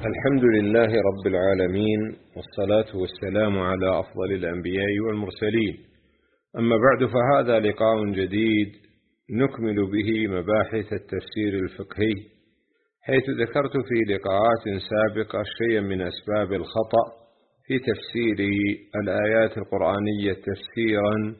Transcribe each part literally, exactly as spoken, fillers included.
الحمد لله رب العالمين، والصلاة والسلام على أفضل الأنبياء والمرسلين. أما بعد، فهذا لقاء جديد نكمل به مباحث التفسير الفقهي، حيث ذكرت في لقاءات سابقة شيئا من أسباب الخطأ في تفسير الآيات القرآنية تفسيرا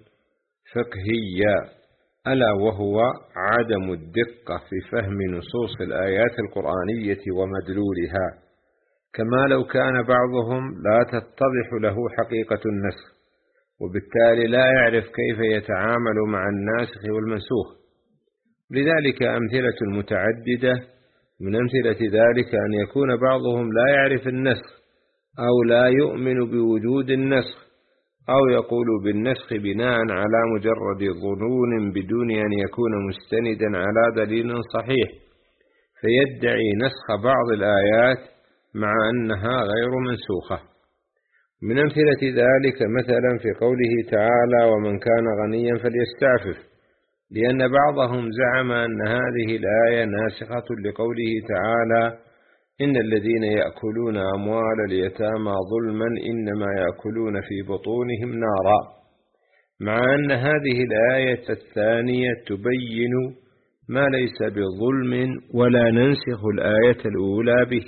فقهيا، ألا وهو عدم الدقة في فهم نصوص الآيات القرآنية ومدلولها، كما لو كان بعضهم لا تتضح له حقيقة النسخ، وبالتالي لا يعرف كيف يتعامل مع الناسخ والمنسوخ. لذلك أمثلة متعددة، من أمثلة ذلك أن يكون بعضهم لا يعرف النسخ أو لا يؤمن بوجود النسخ، أو يقول بالنسخ بناء على مجرد ظنون بدون أن يكون مستندا على دليل صحيح، فيدعي نسخ بعض الآيات مع أنها غير منسوخة. من أمثلة ذلك مثلا في قوله تعالى: ومن كان غنيا فليستعفف، لأن بعضهم زعم أن هذه الآية ناسخة لقوله تعالى: إن الذين يأكلون أموال اليتامى ظلما إنما يأكلون في بطونهم نارا، مع أن هذه الآية الثانية تبين ما ليس بظلم ولا ننسخ الآية الأولى به.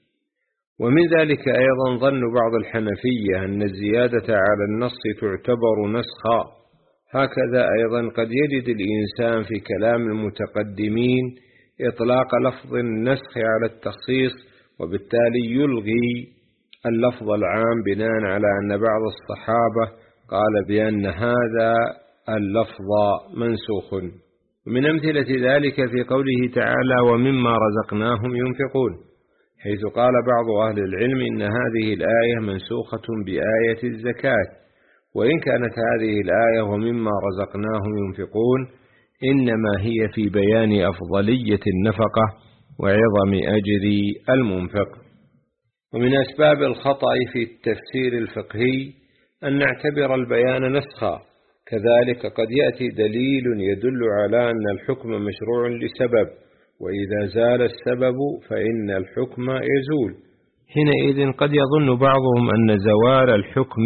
ومن ذلك أيضا ظن بعض الحنفية أن الزيادة على النص تعتبر نسخا. هكذا أيضا قد يجد الإنسان في كلام المتقدمين إطلاق لفظ النسخ على التخصيص، وبالتالي يلغي اللفظ العام بناء على أن بعض الصحابة قال بأن هذا اللفظ منسوخ. ومن أمثلة ذلك في قوله تعالى: ومما رزقناهم ينفقون، حيث قال بعض أهل العلم إن هذه الآية منسوخة بآية الزكاة، وإن كانت هذه الآية ومما رزقناهم ينفقون إنما هي في بيان أفضلية النفقة وعظم أجر المنفق. ومن أسباب الخطأ في التفسير الفقهي أن نعتبر البيان نسخا، كذلك قد يأتي دليل يدل على أن الحكم مشروع لسبب، وإذا زال السبب فإن الحكم يزول. حينئذ قد يظن بعضهم أن زوال الحكم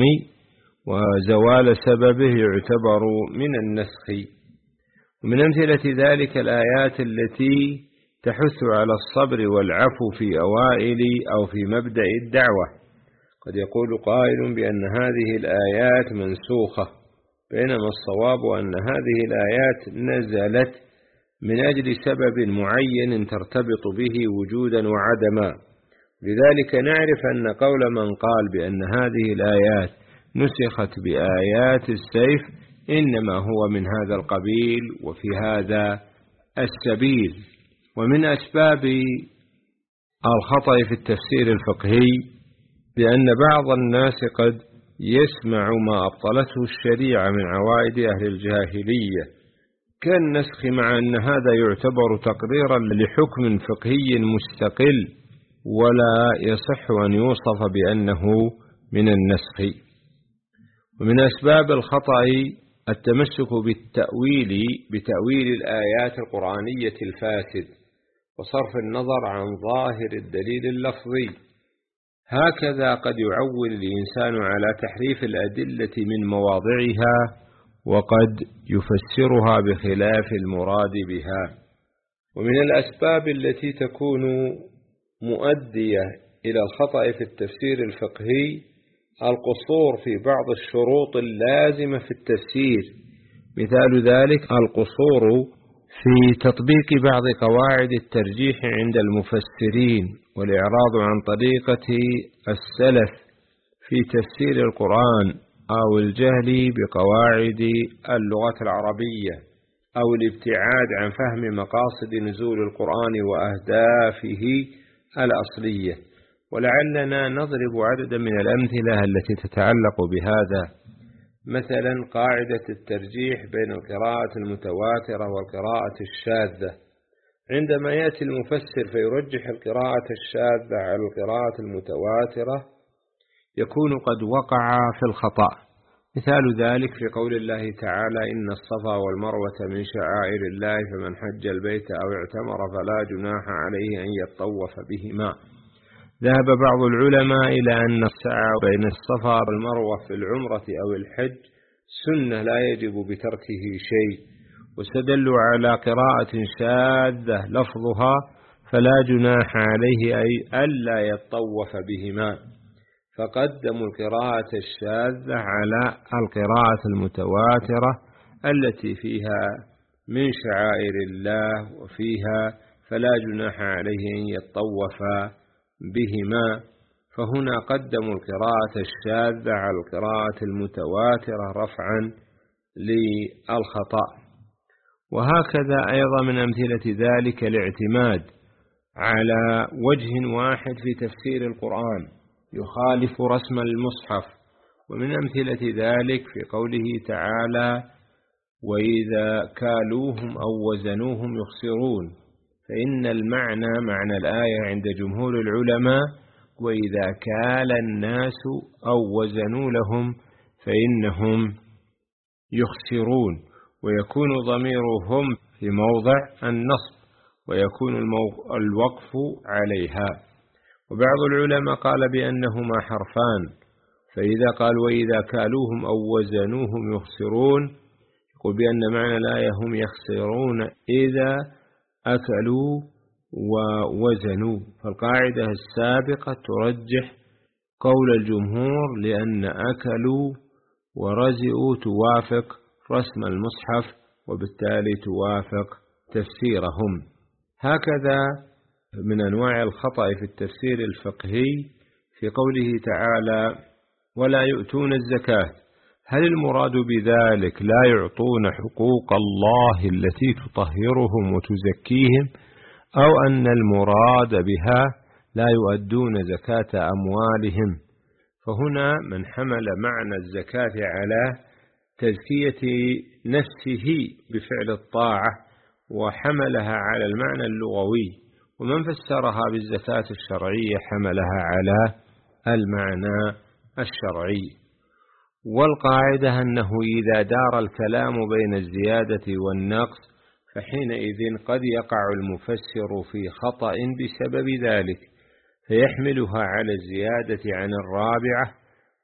وزوال سببه يعتبر من النسخ. ومن أمثلة ذلك الآيات التي تحث على الصبر والعفو في أوائل أو في مبدأ الدعوة. قد يقول قائل بأن هذه الآيات منسوخة، بينما الصواب أن هذه الآيات نزلت من أجل سبب معين ترتبط به وجودا وعدما. لذلك نعرف أن قول من قال بأن هذه الآيات نسخت بآيات السيف إنما هو من هذا القبيل وفي هذا السبيل. ومن أسباب الخطأ في التفسير الفقهي بأن بعض الناس قد يسمع ما أبطلته الشريعة من عوائد أهل الجاهلية كالنسخ، مع أن هذا يعتبر تقريرا لحكم فقهي مستقل، ولا يصح أن يوصف بأنه من النسخ. ومن أسباب الخطأ التمسك بالتأويل بتأويل الآيات القرآنية الفاسد، وصرف النظر عن ظاهر الدليل اللفظي. هكذا قد يعول الإنسان على تحريف الأدلة من مواضعها، وقد يفسرها بخلاف المراد بها. ومن الأسباب التي تكون مؤدية إلى الخطأ في التفسير الفقهي القصور في بعض الشروط اللازمة في التفسير. مثال ذلك القصور في تطبيق بعض قواعد الترجيح عند المفسرين، والإعراض عن طريقة السلف في تفسير القرآن، أو الجهل بقواعد اللغة العربية، أو الابتعاد عن فهم مقاصد نزول القرآن وأهدافه الأصلية. ولعلنا نضرب عددا من الأمثلة التي تتعلق بهذا. مثلا قاعدة الترجيح بين القراءة المتواترة والقراءة الشاذة. عندما يأتي المفسر فيرجح القراءة الشاذة على القراءة المتواترة يكون قد وقع في الخطأ. مثال ذلك في قول الله تعالى: إن الصفا والمروة من شعائر الله فمن حج البيت أو اعتمر فلا جناح عليه أن يطوف بهما. ذهب بعض العلماء إلى أن السعي بين الصفا والمروة في العمرة أو الحج سنة لا يجب بتركه شيء، واستدلوا على قراءة شاذة لفظها فلا جناح عليه أي ألا يطوف بهما، فقدموا القراءة الشاذة على القراءة المتواترة التي فيها من شعائر الله وفيها فلا جناح عليه أن يطوف بهما، فهنا قدموا القراءة الشاذة على القراءة المتواترة رفعا للخطأ. وهكذا أيضا من أمثلة ذلك الاعتماد على وجه واحد في تفسير القرآن يخالف رسم المصحف، ومن أمثلة ذلك في قوله تعالى وإذا كالوهم أو وزنوهم يخسرون، فإن المعنى معنى الآية عند جمهور العلماء وإذا كال الناس أو وزنوا لهم فإنهم يخسرون، ويكون ضميرهم في موضع النصب ويكون الوقف عليها. وبعض العلماء قال بأنهما حرفان، فإذا قال وإذا كالوهم أو وزنوهم يخسرون يقول بأن معنى الآية هم يخسرون إذا أكلوا ووزنوا، فالقاعدة السابقة ترجح قول الجمهور لأن أكلوا ورزئوا توافق رسم المصحف وبالتالي توافق تفسيرهم. هكذا من أنواع الخطأ في التفسير الفقهي في قوله تعالى ولا يؤتون الزكاة، هل المراد بذلك لا يعطون حقوق الله التي تطهرهم وتزكيهم، أو أن المراد بها لا يؤدون زكاة أموالهم؟ فهنا من حمل معنى الزكاة على تزكية نفسه بفعل الطاعة وحملها على المعنى اللغوي، ومن فسرها بالزكاة الشرعية حملها على المعنى الشرعي. والقاعدة أنه إذا دار الكلام بين الزيادة والنقص فحينئذ قد يقع المفسر في خطأ بسبب ذلك فيحملها على الزيادة عن الرابعة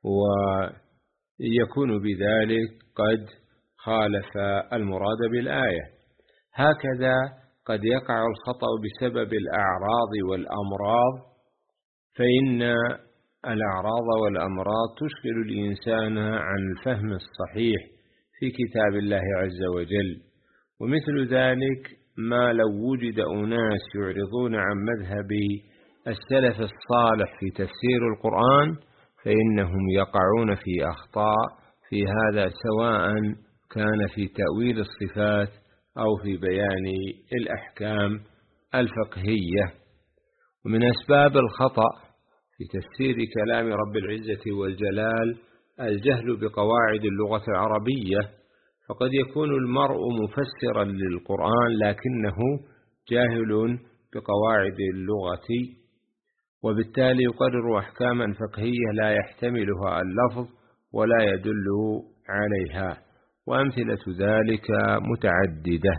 ويكون بذلك قد خالف المراد بالآية. هكذا قد يقع الخطأ بسبب الأعراض والأمراض، فإن الأعراض والأمراض تشغل الإنسان عن الفهم الصحيح في كتاب الله عز وجل، ومثل ذلك ما لو وجد أناس يعرضون عن مذهب السلف الصالح في تفسير القرآن فإنهم يقعون في أخطاء في هذا، سواء كان في تأويل الصفات أو في بيان الأحكام الفقهية. ومن أسباب الخطأ في تفسير كلام رب العزة والجلال الجهل بقواعد اللغة العربية، فقد يكون المرء مفسرا للقرآن لكنه جاهل بقواعد اللغة، وبالتالي يقرر أحكاما فقهية لا يحتملها اللفظ ولا يدل عليها، وأمثلة ذلك متعددة.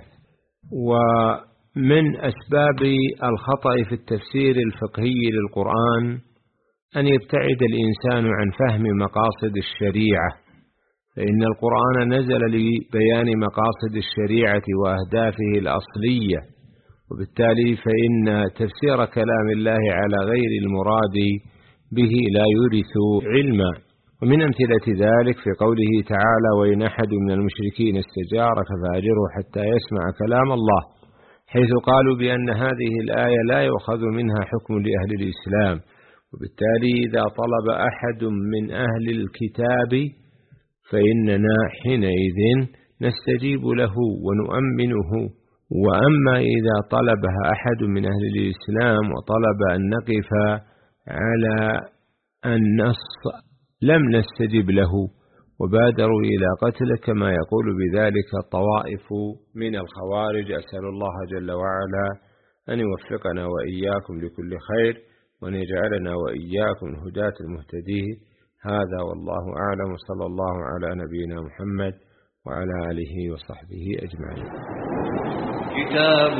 ومن أسباب الخطأ في التفسير الفقهي للقرآن أن يبتعد الإنسان عن فهم مقاصد الشريعة، فإن القرآن نزل لبيان مقاصد الشريعة وأهدافه الأصلية، وبالتالي فإن تفسير كلام الله على غير المراد به لا يورث علما. ومن أمثلة ذلك في قوله تعالى وإن أحد من المشركين استجارك فأجره حتى يسمع كلام الله، حيث قالوا بأن هذه الآية لا يؤخذ منها حكم لأهل الإسلام، وبالتالي إذا طلب أحد من أهل الكتاب فإننا حينئذ نستجيب له ونؤمنه، وأما إذا طلبها أحد من أهل الإسلام وطلب أن نقف على النص لم نستجب له وبادروا إلى قتله، كما يقول بذلك طوائف من الخوارج. أسأل الله جل وعلا أن يوفقنا وإياكم لكل خير وأن يجعلنا وإياكم الهداة المهتدين. هذا والله أعلم، صلى الله على نبينا محمد وعلى آله وصحبه أجمعين. كتاب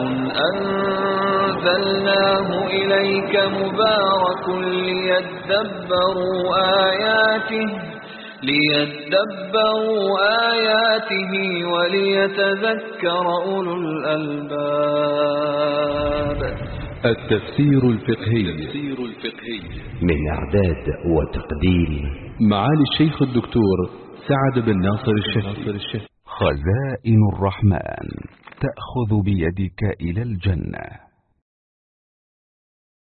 أنزلناه إليك مبارك ليدبروا آياته ليدبروا آياته وليتذكر أولو الألباب. التفسير الفقهي من إعداد وتقديم معالي الشيخ الدكتور سعد بن ناصر الشهري. خزائن الرحمن تأخذ بيدك إلى الجنة.